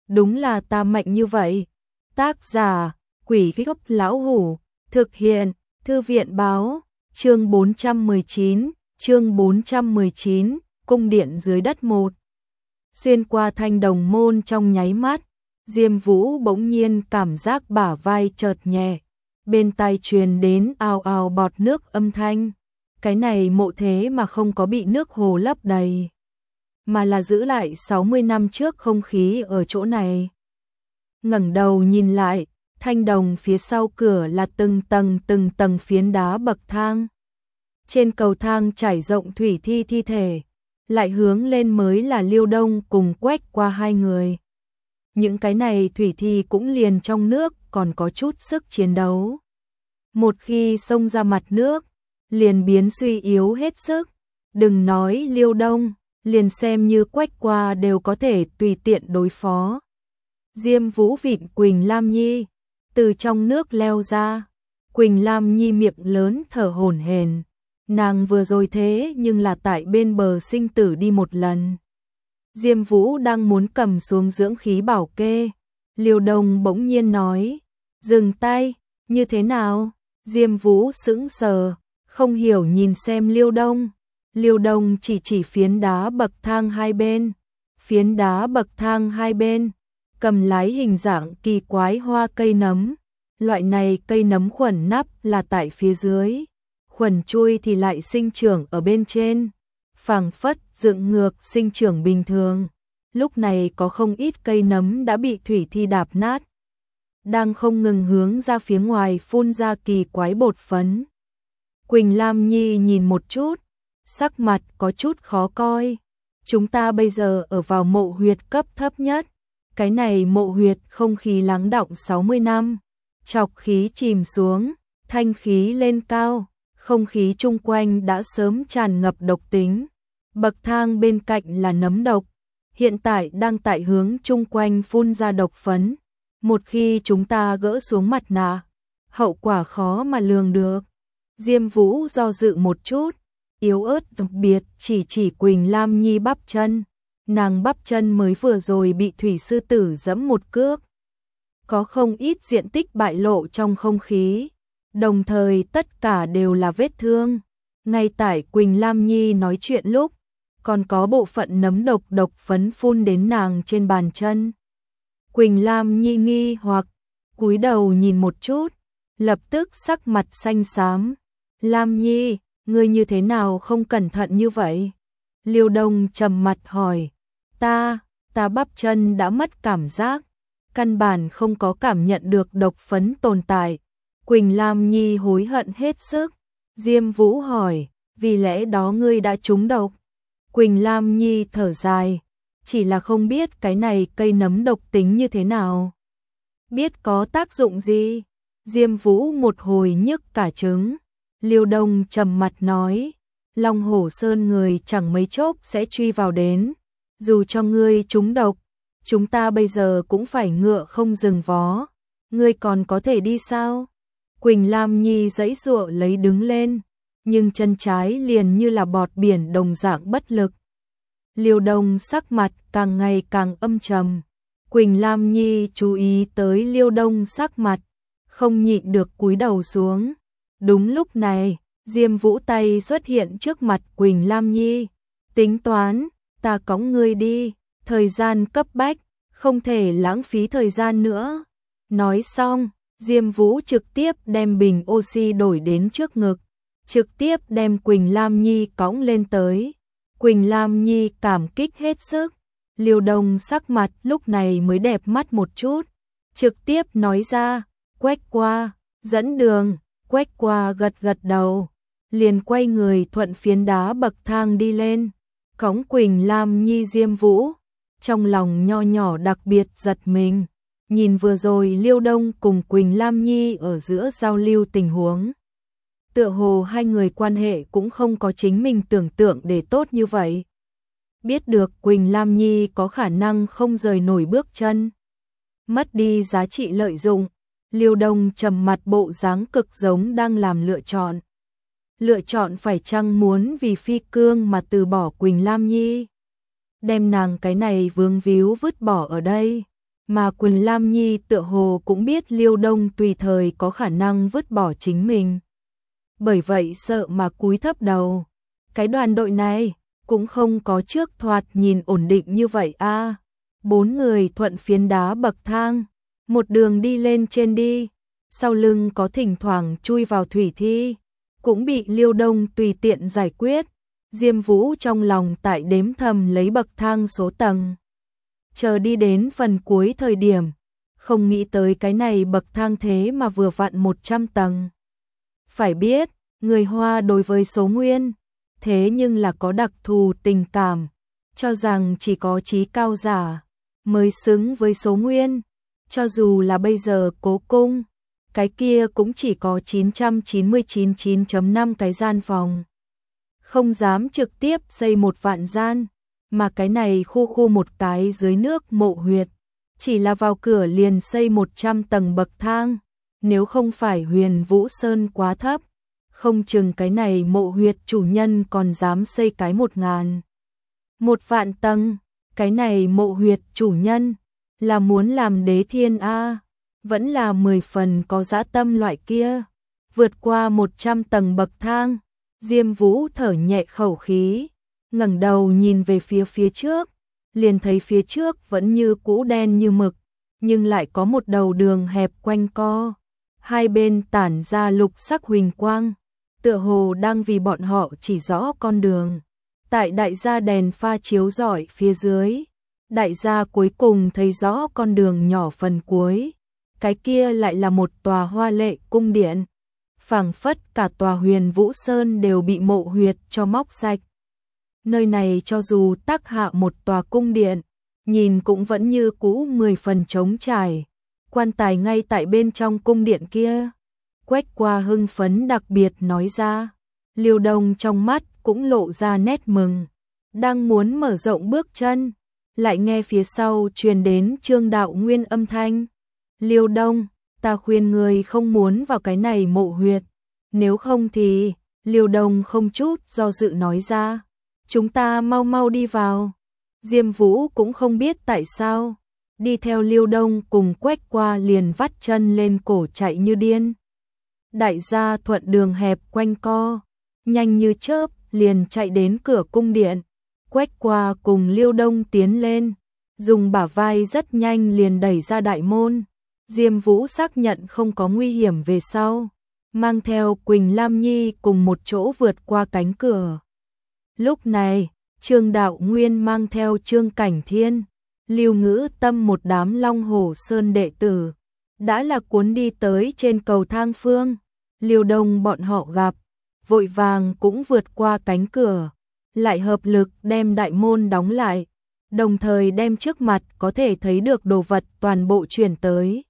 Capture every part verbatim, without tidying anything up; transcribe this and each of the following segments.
đúng là ta mạnh như vậy. Tác giả, Quỷ Gốc Lão Hủ, thực hiện, Thư viện Báo, chương bốn trăm mười chín, chương bốn trăm mười chín, cung điện dưới đất một. Xuyên qua thanh đồng môn trong nháy mắt, Diêm Vũ bỗng nhiên cảm giác bả vai chợt nhẹ, bên tai truyền đến ào ào bọt nước âm thanh. Cái này mộ thế mà không có bị nước hồ lấp đầy, mà là giữ lại sáu mươi năm trước không khí ở chỗ này. Ngẩng đầu nhìn lại, thanh đồng phía sau cửa là từng tầng từng tầng phiến đá bậc thang. Trên cầu thang trải rộng thủy thi thi thể, lại hướng lên mới là Liêu Đông cùng Quách Qua hai người. Những cái này thủy thi cũng liền trong nước còn có chút sức chiến đấu. Một khi xông ra mặt nước, liền biến suy yếu hết sức. Đừng nói Liêu Đông, liền xem như Quách Qua đều có thể tùy tiện đối phó. Diêm Vũ vịn Quỳnh Lam Nhi, từ trong nước leo ra. Quỳnh Lam Nhi miệng lớn thở hổn hển. Nàng vừa rồi thế nhưng là tại bên bờ sinh tử đi một lần. Diêm Vũ đang muốn cầm xuống dưỡng khí bảo kê. Liêu Đông bỗng nhiên nói, dừng tay, như thế nào? Diêm Vũ sững sờ, không hiểu nhìn xem Liêu Đông. Liêu Đông chỉ chỉ phiến đá bậc thang hai bên. Phiến đá bậc thang hai bên, cầm lái hình dạng kỳ quái hoa cây nấm. Loại này cây nấm khuẩn nắp là tại phía dưới, khuẩn chui thì lại sinh trưởng ở bên trên, phảng phất dựng ngược sinh trưởng bình thường. Lúc này có không ít cây nấm đã bị thủy thi đạp nát, đang không ngừng hướng ra phía ngoài phun ra kỳ quái bột phấn. Quỳnh Lam Nhi nhìn một chút, sắc mặt có chút khó coi. Chúng ta bây giờ ở vào mộ huyệt cấp thấp nhất. Cái này mộ huyệt không khí lắng đọng sáu mươi năm, chọc khí chìm xuống, thanh khí lên cao, không khí chung quanh đã sớm tràn ngập độc tính. Bậc thang bên cạnh là nấm độc, hiện tại đang tại hướng chung quanh phun ra độc phấn. Một khi chúng ta gỡ xuống mặt nạ, hậu quả khó mà lường được. Diêm Vũ do dự một chút, yếu ớt đặc biệt chỉ chỉ Quỳnh Lam Nhi bắp chân. Nàng bắp chân mới vừa rồi bị thủy sư tử giẫm một cước, có không ít diện tích bại lộ trong không khí, đồng thời tất cả đều là vết thương. Ngay tại Quỳnh Lam Nhi nói chuyện lúc, còn có bộ phận nấm độc độc phấn phun đến nàng trên bàn chân. Quỳnh Lam Nhi nghi hoặc cúi đầu nhìn một chút, lập tức sắc mặt xanh xám. Lam Nhi, ngươi như thế nào không cẩn thận như vậy? Liêu Đông trầm mặt hỏi. Ta, ta bắp chân đã mất cảm giác, căn bản không có cảm nhận được độc phấn tồn tại. Quỳnh Lam Nhi hối hận hết sức. Diêm Vũ hỏi, vì lẽ đó ngươi đã trúng độc? Quỳnh Lam Nhi thở dài, chỉ là không biết cái này cây nấm độc tính như thế nào, biết có tác dụng gì. Diêm Vũ một hồi nhức cả trứng. Liêu Đông trầm mặt nói, Long Hổ Sơn người chẳng mấy chốc sẽ truy vào đến. Dù cho ngươi trúng độc, chúng ta bây giờ cũng phải ngựa không dừng vó. Ngươi còn có thể đi sao? Quỳnh Lam Nhi giãy giụa lấy đứng lên, nhưng chân trái liền như là bọt biển đồng dạng bất lực. Liêu Đông sắc mặt càng ngày càng âm trầm. Quỳnh Lam Nhi chú ý tới Liêu Đông sắc mặt, không nhịn được cúi đầu xuống. Đúng lúc này, Diêm Vũ tay xuất hiện trước mặt Quỳnh Lam Nhi. Tính toán, ta cõng ngươi đi, thời gian cấp bách, không thể lãng phí thời gian nữa. Nói xong, Diêm Vũ trực tiếp đem bình oxy đổi đến trước ngực, trực tiếp đem Quỳnh Lam Nhi cõng lên tới. Quỳnh Lam Nhi cảm kích hết sức. Liêu Đông sắc mặt lúc này mới đẹp mắt một chút, trực tiếp nói ra, Quách Qua, dẫn đường. Quách Qua gật gật đầu, liền quay người thuận phiến đá bậc thang đi lên, cõng Quỳnh Lam Nhi. Diêm Vũ trong lòng nho nhỏ đặc biệt giật mình, nhìn vừa rồi Liêu Đông cùng Quỳnh Lam Nhi ở giữa giao lưu tình huống, tựa hồ hai người quan hệ cũng không có chính mình tưởng tượng để tốt như vậy. Biết được Quỳnh Lam Nhi có khả năng không rời nổi bước chân, mất đi giá trị lợi dụng, Liêu Đông trầm mặt bộ dáng cực giống đang làm lựa chọn. Lựa chọn phải chăng muốn vì phi cương mà từ bỏ Quỳnh Lam Nhi, đem nàng cái này vương víu vứt bỏ ở đây, mà Quỳnh Lam Nhi tựa hồ cũng biết Liêu Đông tùy thời có khả năng vứt bỏ chính mình. Bởi vậy sợ mà cúi thấp đầu. Cái đoàn đội này cũng không có trước thoạt nhìn ổn định như vậy a. Bốn người thuận phiến đá bậc thang, một đường đi lên trên đi, sau lưng có thỉnh thoảng chui vào thủy thi, cũng bị Liêu Đông tùy tiện giải quyết. Diêm Vũ trong lòng tại đếm thầm lấy bậc thang số tầng. Chờ đi đến phần cuối thời điểm, không nghĩ tới cái này bậc thang thế mà vừa vặn một trăm tầng. Phải biết, người Hoa đối với số nguyên, thế nhưng là có đặc thù tình cảm, cho rằng chỉ có trí cao giả mới xứng với số nguyên. Cho dù là bây giờ Cố Cung, cái kia cũng chỉ có chín trăm chín mươi chín chín phẩy năm cái gian phòng. Không dám trực tiếp xây một vạn gian, mà cái này khu khu một cái dưới nước mộ huyệt, chỉ là vào cửa liền xây một trăm tầng bậc thang. Nếu không phải Huyền Vũ Sơn quá thấp, không chừng cái này mộ huyệt chủ nhân còn dám xây cái một ngàn. Một vạn tầng, cái này mộ huyệt chủ nhân là muốn làm đế thiên A, vẫn là mười phần có dã tâm loại kia. Vượt qua một trăm tầng bậc thang, Diêm Vũ thở nhẹ khẩu khí, ngẩng đầu nhìn về phía phía trước, liền thấy phía trước vẫn như cũ đen như mực, nhưng lại có một đầu đường hẹp quanh co, hai bên tản ra lục sắc huỳnh quang, tựa hồ đang vì bọn họ chỉ rõ con đường. Tại đại gia đèn pha chiếu rọi phía dưới, đại gia cuối cùng thấy rõ con đường nhỏ phần cuối, cái kia lại là một tòa hoa lệ cung điện. Phảng phất cả tòa Huyền Vũ Sơn đều bị mộ huyệt cho móc sạch. Nơi này cho dù tác hạ một tòa cung điện, nhìn cũng vẫn như cũ mười phần trống trải. Quan tài ngay tại bên trong cung điện kia. Quách Qua hưng phấn đặc biệt nói ra. Liêu Đông trong mắt cũng lộ ra nét mừng, đang muốn mở rộng bước chân, lại nghe phía sau truyền đến Trương Đạo Nguyên âm thanh. Liêu Đông, ta khuyên người không muốn vào cái này mộ huyệt, nếu không thì, Liêu Đông không chút do dự nói ra, chúng ta mau mau đi vào. Diêm Vũ cũng không biết tại sao, đi theo Liêu Đông cùng Quách Qua liền vắt chân lên cổ chạy như điên. Đại gia thuận đường hẹp quanh co, nhanh như chớp liền chạy đến cửa cung điện. Quách Qua cùng Liêu Đông tiến lên, dùng bả vai rất nhanh liền đẩy ra đại môn. Diêm Vũ xác nhận không có nguy hiểm về sau, mang theo Quỳnh Lam Nhi cùng một chỗ vượt qua cánh cửa. Lúc này, Trương Đạo Nguyên mang theo Trương Cảnh Thiên, Lưu Ngữ Tâm một đám Long Hổ Sơn đệ tử, đã là cuốn đi tới trên cầu thang phương. Liêu Đông bọn họ gặp, vội vàng cũng vượt qua cánh cửa, lại hợp lực đem đại môn đóng lại, đồng thời đem trước mặt có thể thấy được đồ vật toàn bộ chuyển tới.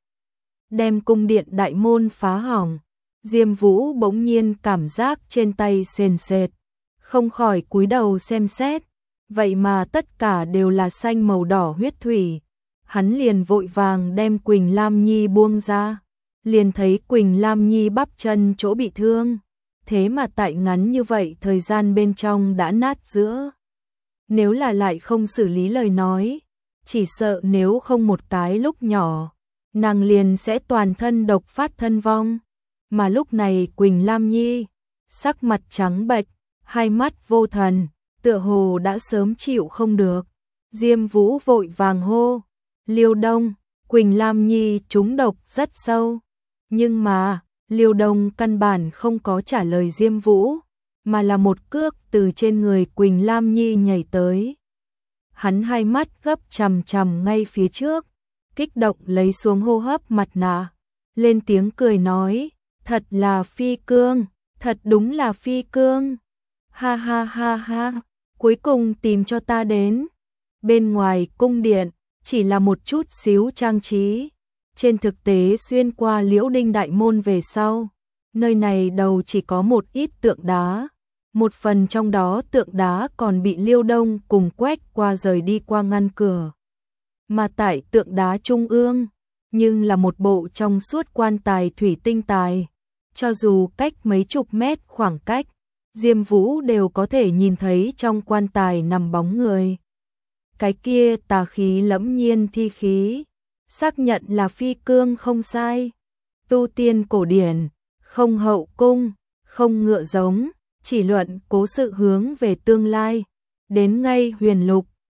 Đem cung điện đại môn phá hỏng. Diêm Vũ bỗng nhiên cảm giác trên tay sền sệt, không khỏi cúi đầu xem xét, vậy mà tất cả đều là xanh màu đỏ huyết thủy. Hắn liền vội vàng đem Quỳnh Lam Nhi buông ra, liền thấy Quỳnh Lam Nhi bắp chân chỗ bị thương, thế mà tại ngắn như vậy thời gian bên trong đã nát giữa. Nếu là lại không xử lý lời nói, chỉ sợ nếu không một cái lúc nhỏ, nàng liền sẽ toàn thân độc phát thân vong. Mà lúc này Quỳnh Lam Nhi, sắc mặt trắng bệch, hai mắt vô thần, tựa hồ đã sớm chịu không được. Diêm Vũ vội vàng hô, Liêu Đông, Quỳnh Lam Nhi trúng độc rất sâu. Nhưng mà, Liêu Đông căn bản không có trả lời Diêm Vũ, mà là một cước từ trên người Quỳnh Lam Nhi nhảy tới. Hắn hai mắt gấp chằm chằm ngay phía trước, kích động lấy xuống hô hấp mặt nạ, lên tiếng cười nói, thật là phi cương, thật đúng là phi cương. Ha ha ha ha, cuối cùng tìm cho ta đến. Bên ngoài cung điện, chỉ là một chút xíu trang trí. Trên thực tế xuyên qua Liễu Đinh đại môn về sau, nơi này đầu chỉ có một ít tượng đá. Một phần trong đó tượng đá còn bị Liêu Đông cùng Quách Qua rời đi qua ngăn cửa. Mà tại tượng đá trung ương, nhưng là một bộ trong suốt quan tài thủy tinh tài. Cho dù cách mấy chục mét khoảng cách, Diêm Vũ đều có thể nhìn thấy trong quan tài nằm bóng người. Cái kia tà khí lẫm nhiên thi khí, xác nhận là phi cương không sai. Tu tiên cổ điển, không hậu cung, không ngựa giống, chỉ luận cố sự hướng về tương lai. Đến ngay huyền lục,